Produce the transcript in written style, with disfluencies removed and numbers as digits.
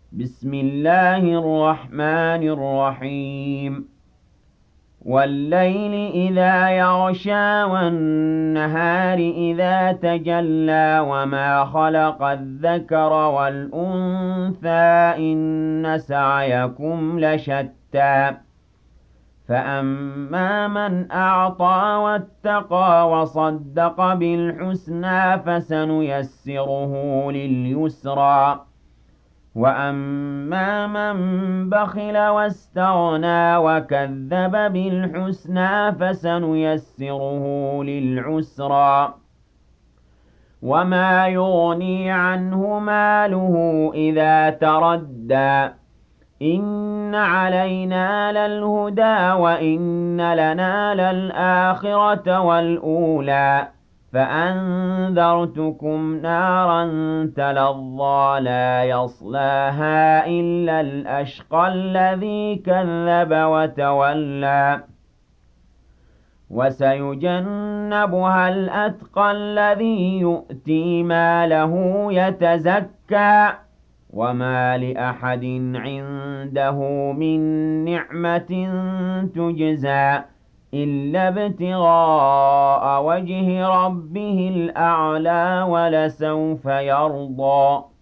بسم الله الرحمن الرحيم والليل إذا يغشى والنهار إذا تجلى وما خلق الذكر والأنثى إن سعيكم لشتى فأما من أعطى واتقى وصدق بالحسنى فسنيسره لليسرى وأما من بخل واستغنى وكذب بالحسنى فسنيسره للعسرى وما يغني عنه ماله إذا تردى إن علينا للهدى وإن لنا للآخرة والأولى فأنذرتكم نارا تلظى لا يصلاها إلا الأشقى الذي كذب وتولى وسيجنبها الأتقى الذي يؤتي ماله يتزكى وما لأحد عنده من نعمة تجزى إلا ابتغاء وجه ربه الأعلى ولسوف يرضى